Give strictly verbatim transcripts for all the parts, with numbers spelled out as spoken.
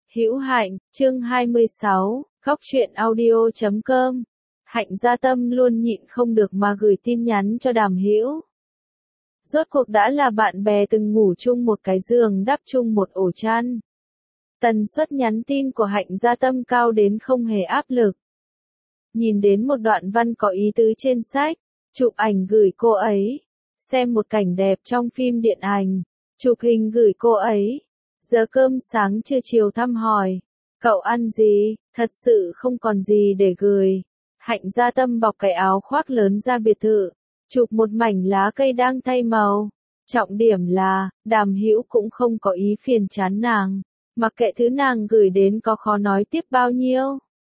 Hữu Hạnh, chương hai mươi sáu, góc truyện audio chấm com. Hạnh Gia Tâm luôn nhịn không được mà gửi tin nhắn cho Đàm Hữu. Rốt cuộc đã là bạn bè từng ngủ chung một cái giường đắp chung một ổ chăn. Tần suất nhắn tin của Hạnh Gia Tâm cao đến không hề áp lực. Nhìn đến một đoạn văn có ý tứ trên sách, chụp ảnh gửi cô ấy. Xem một cảnh đẹp trong phim điện ảnh, chụp hình gửi cô ấy. Giờ cơm sáng trưa chiều thăm hỏi, cậu ăn gì, thật sự không còn gì để gửi. Hạnh Gia Tâm bọc cái áo khoác lớn ra biệt thự, chụp một mảnh lá cây đang thay màu. Trọng điểm là, Đàm Hữu cũng không có ý phiền chán nàng, mặc kệ thứ nàng gửi đến có khó nói tiếp bao nhiêu.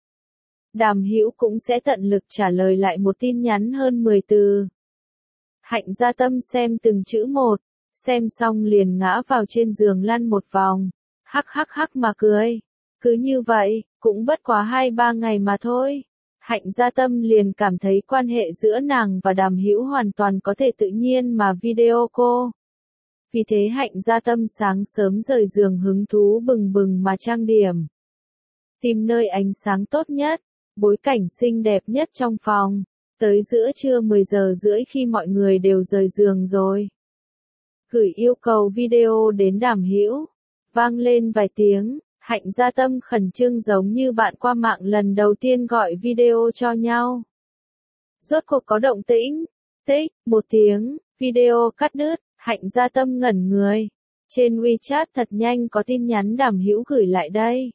Đàm Hữu cũng sẽ tận lực trả lời lại một tin nhắn hơn mười từ. Hạnh Gia Tâm xem từng chữ một, xem xong liền ngã vào trên giường lăn một vòng, hắc hắc hắc mà cười. Cứ như vậy, cũng bất quá hai ba ngày mà thôi. Hạnh Gia Tâm liền cảm thấy quan hệ giữa nàng và Đàm Hữu hoàn toàn có thể tự nhiên mà video call. Vì thế Hạnh Gia Tâm sáng sớm rời giường hứng thú bừng bừng mà trang điểm. Tìm nơi ánh sáng tốt nhất, bối cảnh xinh đẹp nhất trong phòng. Tới giữa trưa mười giờ rưỡi khi mọi người đều rời giường rồi. Gửi yêu cầu video đến Đàm Hữu. Vang lên vài tiếng, Hạnh Gia Tâm khẩn trương giống như bạn qua mạng lần đầu tiên gọi video cho nhau. Rốt cuộc có động tĩnh. Tích, một tiếng, video cắt đứt, Hạnh Gia Tâm ngẩn người. Trên WeChat thật nhanh có tin nhắn Đàm Hữu gửi lại đây.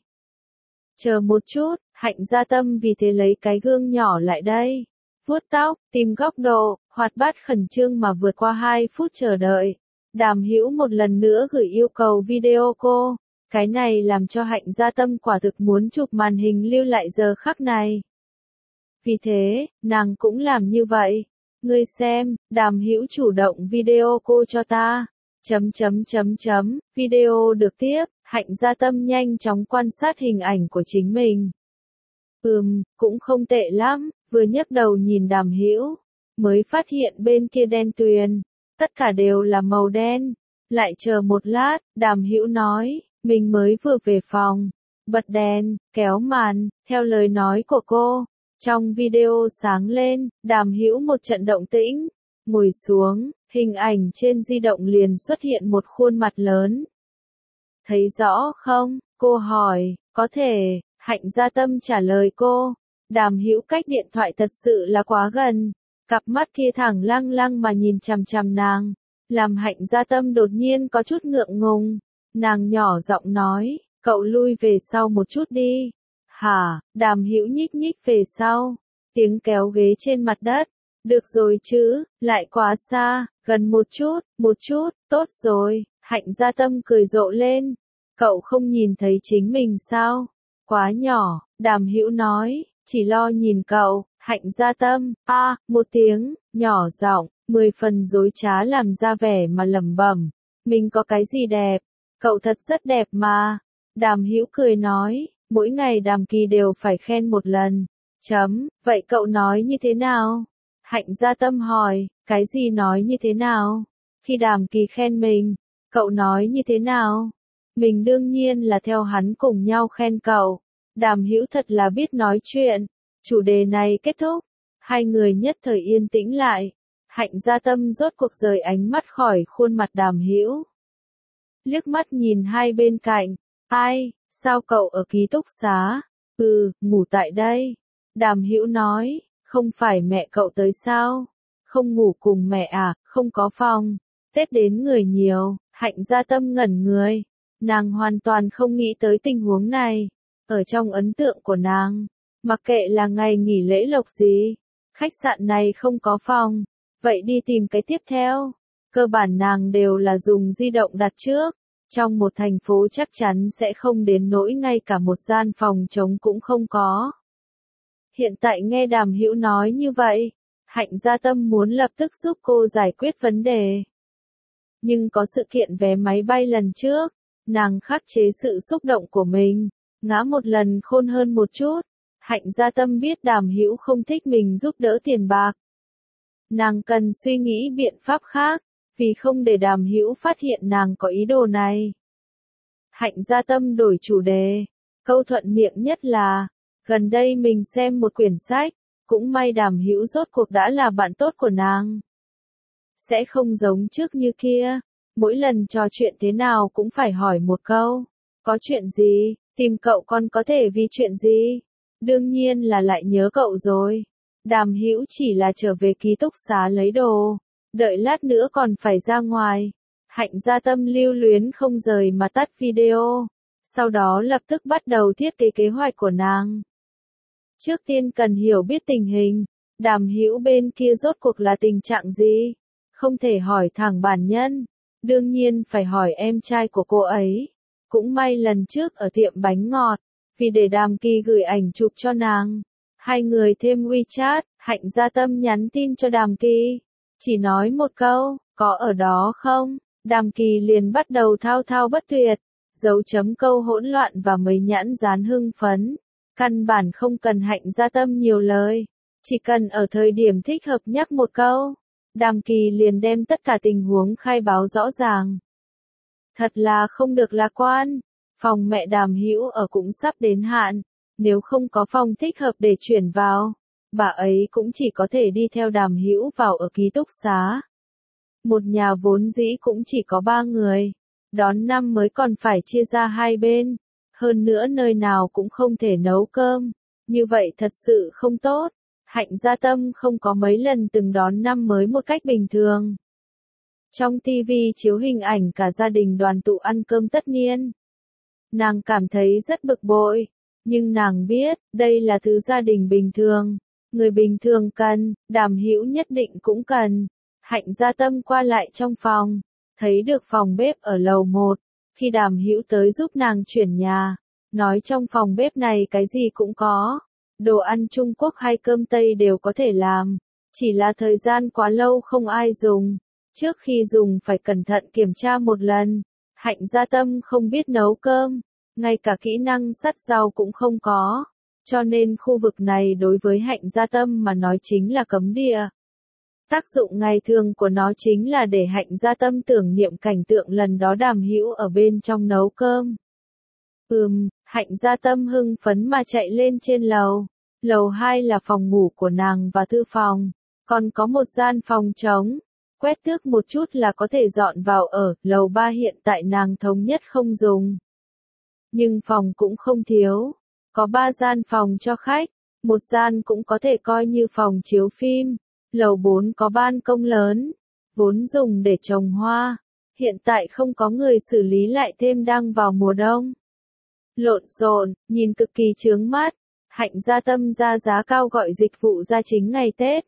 Chờ một chút, Hạnh Gia Tâm vì thế lấy cái gương nhỏ lại đây. Vuốt tóc, tìm góc độ, hoạt bát khẩn trương mà vượt qua hai phút chờ đợi. Đàm Hữu một lần nữa gửi yêu cầu video call. Cái này làm cho Hạnh Gia Tâm quả thực muốn chụp màn hình lưu lại giờ khắc này. Vì thế, nàng cũng làm như vậy. Ngươi xem, Đàm Hữu chủ động video call cho ta. Chấm chấm chấm chấm, video được tiếp, Hạnh Gia Tâm nhanh chóng quan sát hình ảnh của chính mình. Ừm, cũng không tệ lắm, vừa nhấc đầu nhìn Đàm Hữu, mới phát hiện bên kia đen tuyền, tất cả đều là màu đen. Lại chờ một lát, Đàm Hữu nói, mình mới vừa về phòng, bật đèn, kéo màn, theo lời nói của cô. Trong video sáng lên, Đàm Hữu một trận động tĩnh, ngồi xuống, hình ảnh trên di động liền xuất hiện một khuôn mặt lớn. Thấy rõ không? Cô hỏi, có thể. Hạnh Gia Tâm trả lời cô. Đàm Hữu cách điện thoại thật sự là quá gần, cặp mắt kia thẳng lăng lăng mà nhìn chằm chằm nàng, làm Hạnh Gia Tâm đột nhiên có chút ngượng ngùng. Nàng nhỏ giọng nói, cậu lui về sau một chút đi. Hả? Đàm Hữu nhích nhích về sau, tiếng kéo ghế trên mặt đất. Được rồi chứ, lại quá xa, gần một chút, một chút, tốt rồi. Hạnh Gia Tâm cười rộ lên. Cậu không nhìn thấy chính mình sao? Quá nhỏ, Đàm Hữu nói, chỉ lo nhìn cậu. Hạnh Gia Tâm, a, à, một tiếng, nhỏ giọng, mười phần dối trá làm ra vẻ mà lẩm bẩm, mình có cái gì đẹp? Cậu thật rất đẹp mà. Đàm Hữu cười nói, mỗi ngày Đàm Kỳ đều phải khen một lần. Chấm, vậy cậu nói như thế nào? Hạnh Gia Tâm hỏi, cái gì nói như thế nào? Khi Đàm Kỳ khen mình, cậu nói như thế nào? Mình đương nhiên là theo hắn cùng nhau khen cậu. Đàm Hữu thật là biết nói chuyện. Chủ đề này kết thúc, hai người nhất thời yên tĩnh lại. Hạnh Gia Tâm rốt cuộc rời ánh mắt khỏi khuôn mặt Đàm Hữu. Liếc mắt nhìn hai bên cạnh, ai, sao cậu ở ký túc xá? Ừ, ngủ tại đây. Đàm Hữu nói, không phải mẹ cậu tới sao? Không ngủ cùng mẹ à, không có phòng. Tết đến người nhiều. Hạnh Gia Tâm ngẩn người. Nàng hoàn toàn không nghĩ tới tình huống này. Ở trong ấn tượng của nàng, mặc kệ là ngày nghỉ lễ lộc gì, khách sạn này không có phòng, vậy đi tìm cái tiếp theo. Cơ bản nàng đều là dùng di động đặt trước. Trong một thành phố chắc chắn sẽ không đến nỗi ngay cả một gian phòng trống cũng không có. Hiện tại nghe Đàm Hữu nói như vậy, Hạnh Gia Tâm muốn lập tức giúp cô giải quyết vấn đề. Nhưng có sự kiện vé máy bay lần trước, nàng khắc chế sự xúc động của mình, ngã một lần khôn hơn một chút. Hạnh Gia Tâm biết Đàm Hữu không thích mình giúp đỡ tiền bạc. Nàng cần suy nghĩ biện pháp khác, vì không để Đàm Hữu phát hiện nàng có ý đồ này. Hạnh Gia Tâm đổi chủ đề, Câu thuận miệng nhất là, gần đây mình xem một quyển sách, cũng may Đàm Hữu rốt cuộc đã là bạn tốt của nàng. Sẽ không giống trước như kia, mỗi lần trò chuyện thế nào cũng phải hỏi một câu, có chuyện gì, tìm cậu con có thể vì chuyện gì? Đương nhiên là lại nhớ cậu rồi. Đàm Hữu chỉ là trở về ký túc xá lấy đồ, đợi lát nữa còn phải ra ngoài. Hạnh Gia Tâm lưu luyến không rời mà tắt video, sau đó lập tức bắt đầu thiết kế kế hoạch của nàng. Trước tiên cần hiểu biết tình hình, Đàm Hữu bên kia rốt cuộc là tình trạng gì? Không thể hỏi thẳng bản nhân, đương nhiên phải hỏi em trai của cô ấy. Cũng may lần trước ở tiệm bánh ngọt, vì để Đàm Kỳ gửi ảnh chụp cho nàng, hai người thêm WeChat, Hạnh Gia Tâm nhắn tin cho Đàm Kỳ, chỉ nói một câu, có ở đó không? Đàm Kỳ liền bắt đầu thao thao bất tuyệt, dấu chấm câu hỗn loạn và mấy nhãn dán hưng phấn. Căn bản không cần Hạnh Gia Tâm nhiều lời, chỉ cần ở thời điểm thích hợp nhắc một câu, Đàm Kỳ liền đem tất cả tình huống khai báo rõ ràng. Thật là không được lạc quan, phòng mẹ Đàm Hữu ở cũng sắp đến hạn, nếu không có phòng thích hợp để chuyển vào, bà ấy cũng chỉ có thể đi theo Đàm Hữu vào ở ký túc xá. Một nhà vốn dĩ cũng chỉ có ba người, đón năm mới còn phải chia ra hai bên, hơn nữa nơi nào cũng không thể nấu cơm, như vậy thật sự không tốt. Hạnh Gia Tâm không có mấy lần từng đón năm mới một cách bình thường. Trong ti vi chiếu hình ảnh cả gia đình đoàn tụ ăn cơm tất niên. Nàng cảm thấy rất bực bội, nhưng nàng biết, đây là thứ gia đình bình thường. Người bình thường cần, Đàm Hữu nhất định cũng cần. Hạnh Gia Tâm qua lại trong phòng, thấy được phòng bếp ở lầu một. Khi Đàm Hữu tới giúp nàng chuyển nhà, nói trong phòng bếp này cái gì cũng có. Đồ ăn Trung Quốc hay cơm Tây đều có thể làm, chỉ là thời gian quá lâu không ai dùng. Trước khi dùng phải cẩn thận kiểm tra một lần. Hạnh Gia Tâm không biết nấu cơm, ngay cả kỹ năng sắt rau cũng không có, cho nên khu vực này đối với Hạnh Gia Tâm mà nói chính là cấm địa. Tác dụng ngày thường của nó chính là để Hạnh Gia Tâm tưởng niệm cảnh tượng lần đó Đàm Hữu ở bên trong nấu cơm. Ừm, Hạnh Gia Tâm hưng phấn mà chạy lên trên lầu. Lầu hai là phòng ngủ của nàng và thư phòng, còn có một gian phòng trống. Quét tước một chút là có thể dọn vào ở, lầu ba hiện tại nàng thống nhất không dùng. Nhưng phòng cũng không thiếu, có ba gian phòng cho khách, một gian cũng có thể coi như phòng chiếu phim. Lầu bốn có ban công lớn, vốn dùng để trồng hoa, hiện tại không có người xử lý lại thêm đang vào mùa đông. Lộn xộn, nhìn cực kỳ chướng mắt. Hạnh Gia Tâm ra giá cao gọi dịch vụ ra chính ngày Tết.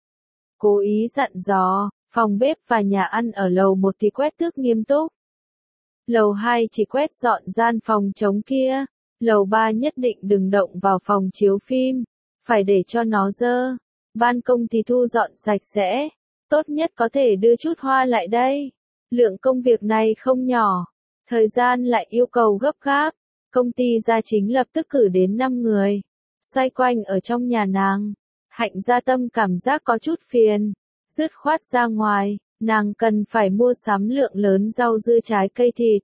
Cố ý dặn dò, phòng bếp và nhà ăn ở lầu một thì quét tước nghiêm túc. Lầu hai chỉ quét dọn gian phòng trống kia. Lầu ba nhất định đừng động vào phòng chiếu phim, phải để cho nó dơ. Ban công thì thu dọn sạch sẽ, tốt nhất có thể đưa chút hoa lại đây. Lượng công việc này không nhỏ, thời gian lại yêu cầu gấp gáp. Công ty gia chính lập tức cử đến năm người, xoay quanh ở trong nhà nàng. Hạnh Gia Tâm cảm giác có chút phiền, dứt khoát ra ngoài, nàng cần phải mua sắm lượng lớn rau dưa trái cây thịt.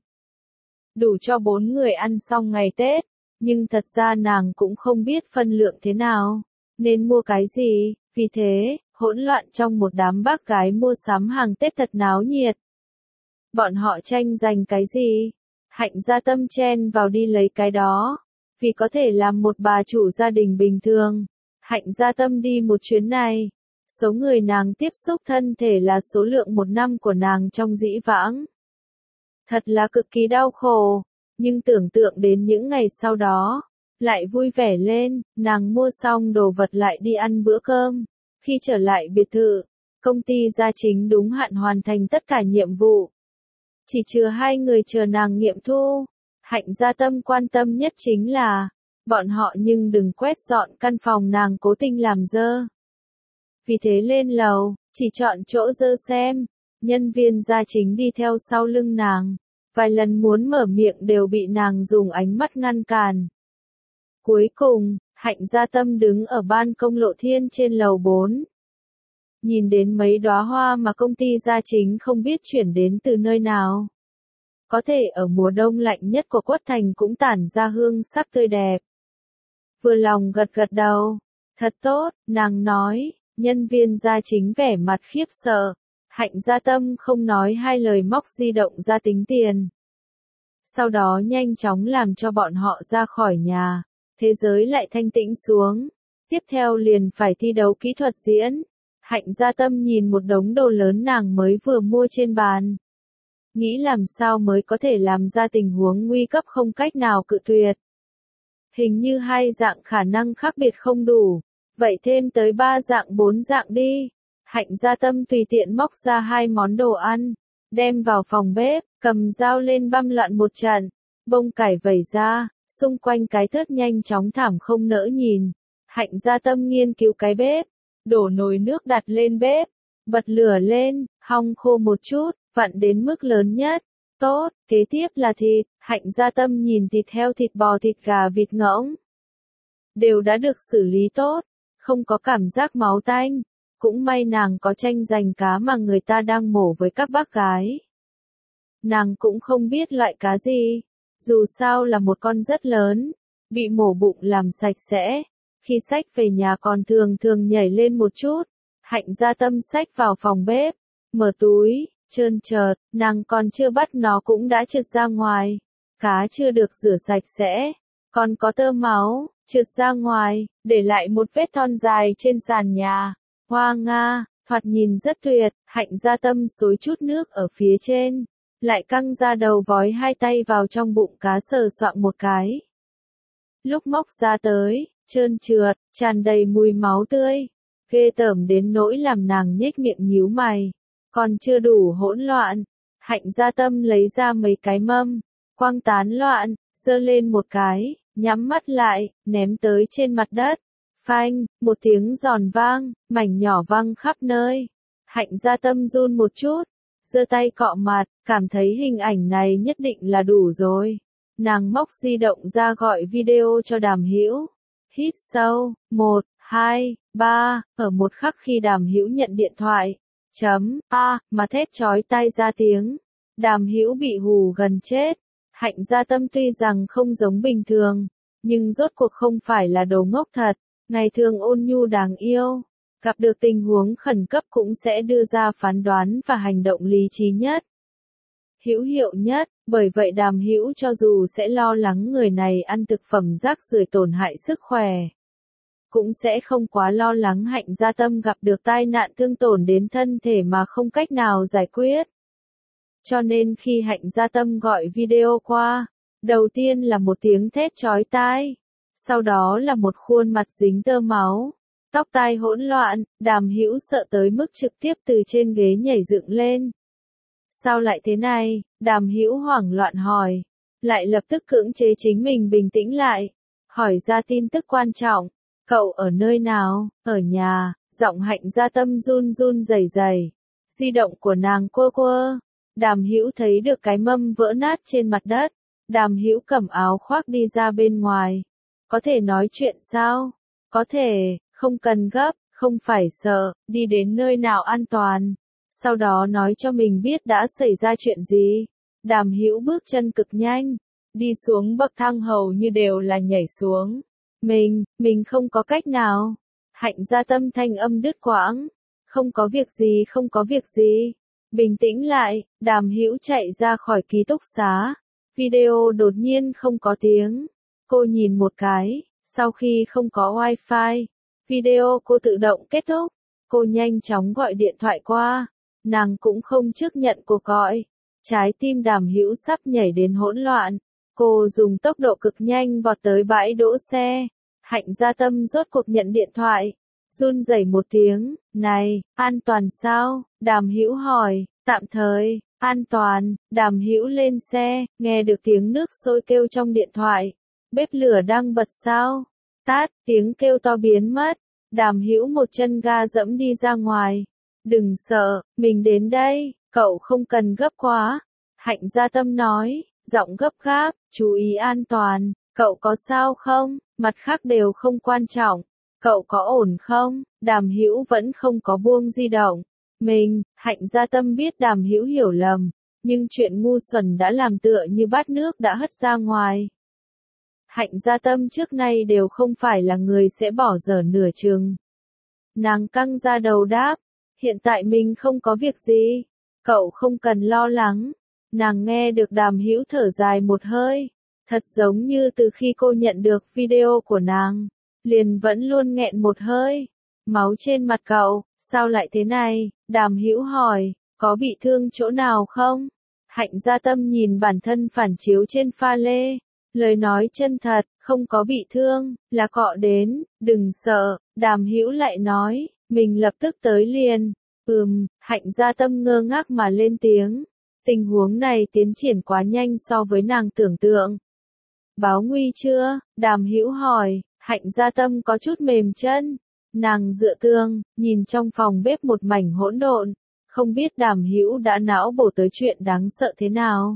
Đủ cho bốn người ăn xong ngày Tết, nhưng thật ra nàng cũng không biết phân lượng thế nào, nên mua cái gì, vì thế, hỗn loạn trong một đám bác gái mua sắm hàng Tết thật náo nhiệt. Bọn họ tranh giành cái gì? Hạnh Gia Tâm chen vào đi lấy cái đó, vì có thể làm một bà chủ gia đình bình thường. Hạnh Gia Tâm đi một chuyến này, số người nàng tiếp xúc thân thể là số lượng một năm của nàng trong dĩ vãng. Thật là cực kỳ đau khổ, nhưng tưởng tượng đến những ngày sau đó, lại vui vẻ lên. Nàng mua xong đồ vật lại đi ăn bữa cơm. Khi trở lại biệt thự, công ty gia chính đúng hạn hoàn thành tất cả nhiệm vụ. Chỉ chừa hai người chờ nàng nghiệm thu. Hạnh Gia Tâm quan tâm nhất chính là, bọn họ nhưng đừng quét dọn căn phòng nàng cố tình làm dơ. Vì thế lên lầu, chỉ chọn chỗ dơ xem. Nhân viên gia chính đi theo sau lưng nàng, vài lần muốn mở miệng đều bị nàng dùng ánh mắt ngăn cản. Cuối cùng, Hạnh Gia Tâm đứng ở ban công lộ thiên trên lầu bốn. Nhìn đến mấy đóa hoa mà công ty gia chính không biết chuyển đến từ nơi nào. có thể ở mùa đông lạnh nhất của Quất Thành cũng tản ra hương sắc tươi đẹp. Vừa lòng gật gật đầu, thật tốt, nàng nói, nhân viên gia chính vẻ mặt khiếp sợ, Hạnh Gia Tâm không nói hai lời móc di động ra tính tiền. Sau đó nhanh chóng làm cho bọn họ ra khỏi nhà, thế giới lại thanh tĩnh xuống, tiếp theo liền phải thi đấu kỹ thuật diễn. Hạnh Gia Tâm nhìn một đống đồ lớn nàng mới vừa mua trên bàn. Nghĩ làm sao mới có thể làm ra tình huống nguy cấp không cách nào cự tuyệt. Hình như hai dạng khả năng khác biệt không đủ, vậy thêm tới ba dạng bốn dạng đi. Hạnh Gia Tâm tùy tiện móc ra hai món đồ ăn, đem vào phòng bếp, cầm dao lên băm loạn một trận, bông cải vẩy ra, xung quanh cái thớt nhanh chóng thảm không nỡ nhìn. Hạnh Gia Tâm nghiên cứu cái bếp, đổ nồi nước đặt lên bếp, bật lửa lên, hong khô một chút, vặn đến mức lớn nhất. Tốt, kế tiếp là thịt, Hạnh Gia Tâm nhìn thịt heo, thịt bò, thịt gà, vịt ngỗng. Đều đã được xử lý tốt, không có cảm giác máu tanh. Cũng may nàng có tranh giành cá mà người ta đang mổ với các bác gái. Nàng cũng không biết loại cá gì, dù sao là một con rất lớn, bị mổ bụng làm sạch sẽ. Khi xách về nhà còn thường thường nhảy lên một chút. Hạnh Gia Tâm xách vào phòng bếp, mở túi, trơn trượt, nàng còn chưa bắt nó cũng đã trượt ra ngoài. Cá chưa được rửa sạch sẽ, còn có tơ máu, trượt ra ngoài, để lại một vết thon dài trên sàn nhà. Hoa nga, thoạt nhìn rất tuyệt, Hạnh Gia Tâm xối chút nước ở phía trên, lại căng ra đầu vói hai tay vào trong bụng cá sờ soạng một cái. Lúc móc ra tới, trơn trượt, tràn đầy mùi máu tươi, ghê tởm đến nỗi làm nàng nhếch miệng nhíu mày, còn chưa đủ hỗn loạn. Hạnh Gia Tâm lấy ra mấy cái mâm, quăng tán loạn, giơ lên một cái, nhắm mắt lại, ném tới trên mặt đất. Phanh, một tiếng giòn vang, mảnh nhỏ văng khắp nơi. Hạnh Gia Tâm run một chút, giơ tay cọ mặt, cảm thấy hình ảnh này nhất định là đủ rồi. Nàng móc di động ra gọi video cho Đàm Hữu. Hít sâu, một, hai, ba, ở một khắc khi Đàm Hữu nhận điện thoại. Chấm, a, mà thét chói tai ra tiếng. Đàm Hữu bị hù gần chết. Hạnh Gia Tâm tuy rằng không giống bình thường, nhưng rốt cuộc không phải là đồ ngốc thật. Ngày thường ôn nhu đáng yêu, gặp được tình huống khẩn cấp cũng sẽ đưa ra phán đoán và hành động lý trí nhất, hữu hiệu nhất, bởi vậy Đàm Hữu cho dù sẽ lo lắng người này ăn thực phẩm rác rưởi tổn hại sức khỏe, cũng sẽ không quá lo lắng Hạnh Gia Tâm gặp được tai nạn thương tổn đến thân thể mà không cách nào giải quyết. Cho nên khi Hạnh Gia Tâm gọi video qua, đầu tiên là một tiếng thét chói tai. Sau đó là một khuôn mặt dính tơ máu, tóc tai hỗn loạn, Đàm Hữu sợ tới mức trực tiếp từ trên ghế nhảy dựng lên. Sao lại thế này? Đàm Hữu hoảng loạn hỏi, lại lập tức cưỡng chế chính mình bình tĩnh lại, hỏi ra tin tức quan trọng. Cậu ở nơi nào? Ở nhà, giọng Hạnh Gia Tâm run run rẩy rẩy. Di động của nàng quơ quơ. Đàm Hữu thấy được cái mâm vỡ nát trên mặt đất. Đàm Hữu cầm áo khoác đi ra bên ngoài. Có thể nói chuyện sao? Có thể, không cần gấp, không phải sợ, đi đến nơi nào an toàn. Sau đó nói cho mình biết đã xảy ra chuyện gì. Đàm Hữu bước chân cực nhanh, đi xuống bậc thang hầu như đều là nhảy xuống. Mình, mình không có cách nào. Hạnh Gia Tâm thanh âm đứt quãng. Không có việc gì, không có việc gì. Bình tĩnh lại, Đàm Hữu chạy ra khỏi ký túc xá. Video đột nhiên không có tiếng. Cô nhìn một cái, sau khi không có wifi, video cô tự động kết thúc. Cô nhanh chóng gọi điện thoại qua. Nàng cũng không trước nhận cuộc gọi. Trái tim Đàm Hữu sắp nhảy đến hỗn loạn. Cô dùng tốc độ cực nhanh vọt tới bãi đỗ xe. Hạnh Gia Tâm rốt cuộc nhận điện thoại. Run rẩy một tiếng, này, an toàn sao? Đàm Hữu hỏi, tạm thời, an toàn. Đàm Hữu lên xe, nghe được tiếng nước sôi kêu trong điện thoại. Bếp lửa đang bật sao? Tát, tiếng kêu to biến mất. Đàm Hữu một chân ga dẫm đi ra ngoài. Đừng sợ, mình đến đây, cậu không cần gấp quá. Hạnh Gia Tâm nói, giọng gấp gáp, chú ý an toàn, cậu có sao không? Mặt khác đều không quan trọng. Cậu có ổn không? Đàm Hữu vẫn không có buông di động. Mình, Hạnh Gia Tâm biết Đàm Hữu hiểu lầm. Nhưng chuyện ngu xuẩn đã làm tựa như bát nước đã hất ra ngoài. Hạnh Gia Tâm trước nay đều không phải là người sẽ bỏ dở nửa chừng. Nàng căng ra đầu đáp, hiện tại mình không có việc gì, cậu không cần lo lắng. Nàng nghe được Đàm Hữu thở dài một hơi, thật giống như từ khi cô nhận được video của nàng, liền vẫn luôn nghẹn một hơi. Máu trên mặt cậu, sao lại thế này? Đàm Hữu hỏi, có bị thương chỗ nào không? Hạnh Gia Tâm nhìn bản thân phản chiếu trên pha lê, lời nói chân thật, không có bị thương, là cọ đến, đừng sợ. Đàm Hữu lại nói, mình lập tức tới liền. Ừm, Hạnh Gia Tâm ngơ ngác mà lên tiếng. Tình huống này tiến triển quá nhanh so với nàng tưởng tượng. Báo nguy chưa? Đàm Hữu hỏi. Hạnh Gia Tâm có chút mềm chân. Nàng dựa tường, nhìn trong phòng bếp một mảnh hỗn độn. Không biết Đàm Hữu đã não bổ tới chuyện đáng sợ thế nào.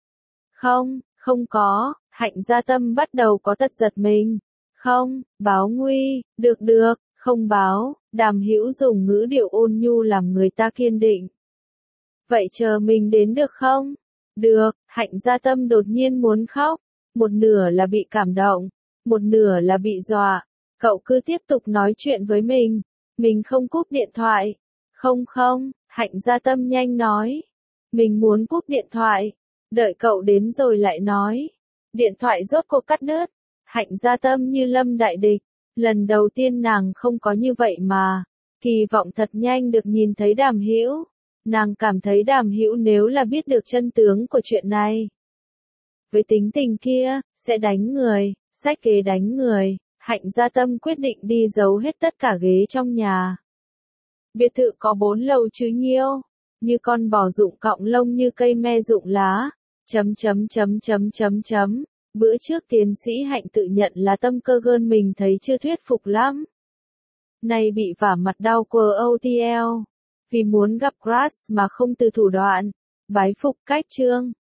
Không, không có. Hạnh Gia Tâm bắt đầu có tật giật mình. Không, báo nguy, được được, không báo. Đàm Hữu dùng ngữ điệu ôn nhu làm người ta kiên định. Vậy chờ mình đến được không? Được. Hạnh Gia Tâm đột nhiên muốn khóc. Một nửa là bị cảm động, một nửa là bị dọa. Cậu cứ tiếp tục nói chuyện với mình. Mình không cúp điện thoại. Không không, Hạnh Gia Tâm nhanh nói. Mình muốn cúp điện thoại. Đợi cậu đến rồi lại nói. Điện thoại rốt cuộc cắt đứt. Hạnh Gia Tâm như lâm đại địch. Lần đầu tiên nàng không có như vậy mà. Kỳ vọng thật nhanh được nhìn thấy Đàm Hữu. Nàng cảm thấy Đàm Hữu nếu là biết được chân tướng của chuyện này. Với tính tình kia, sẽ đánh người, xách ghế đánh người. Hạnh Gia Tâm quyết định đi giấu hết tất cả ghế trong nhà. Biệt thự có bốn lầu chứ nhiêu. Như con bò rụng cọng lông như cây me rụng lá. Chấm chấm chấm chấm chấm chấm. Bữa trước tiến sĩ Hạnh tự nhận là tâm cơ gơn mình thấy chưa thuyết phục lắm. Nay bị vả mặt đau quờ ô tê lờ. Vì muốn gặp Crush mà không từ thủ đoạn. Bái phục cách trương.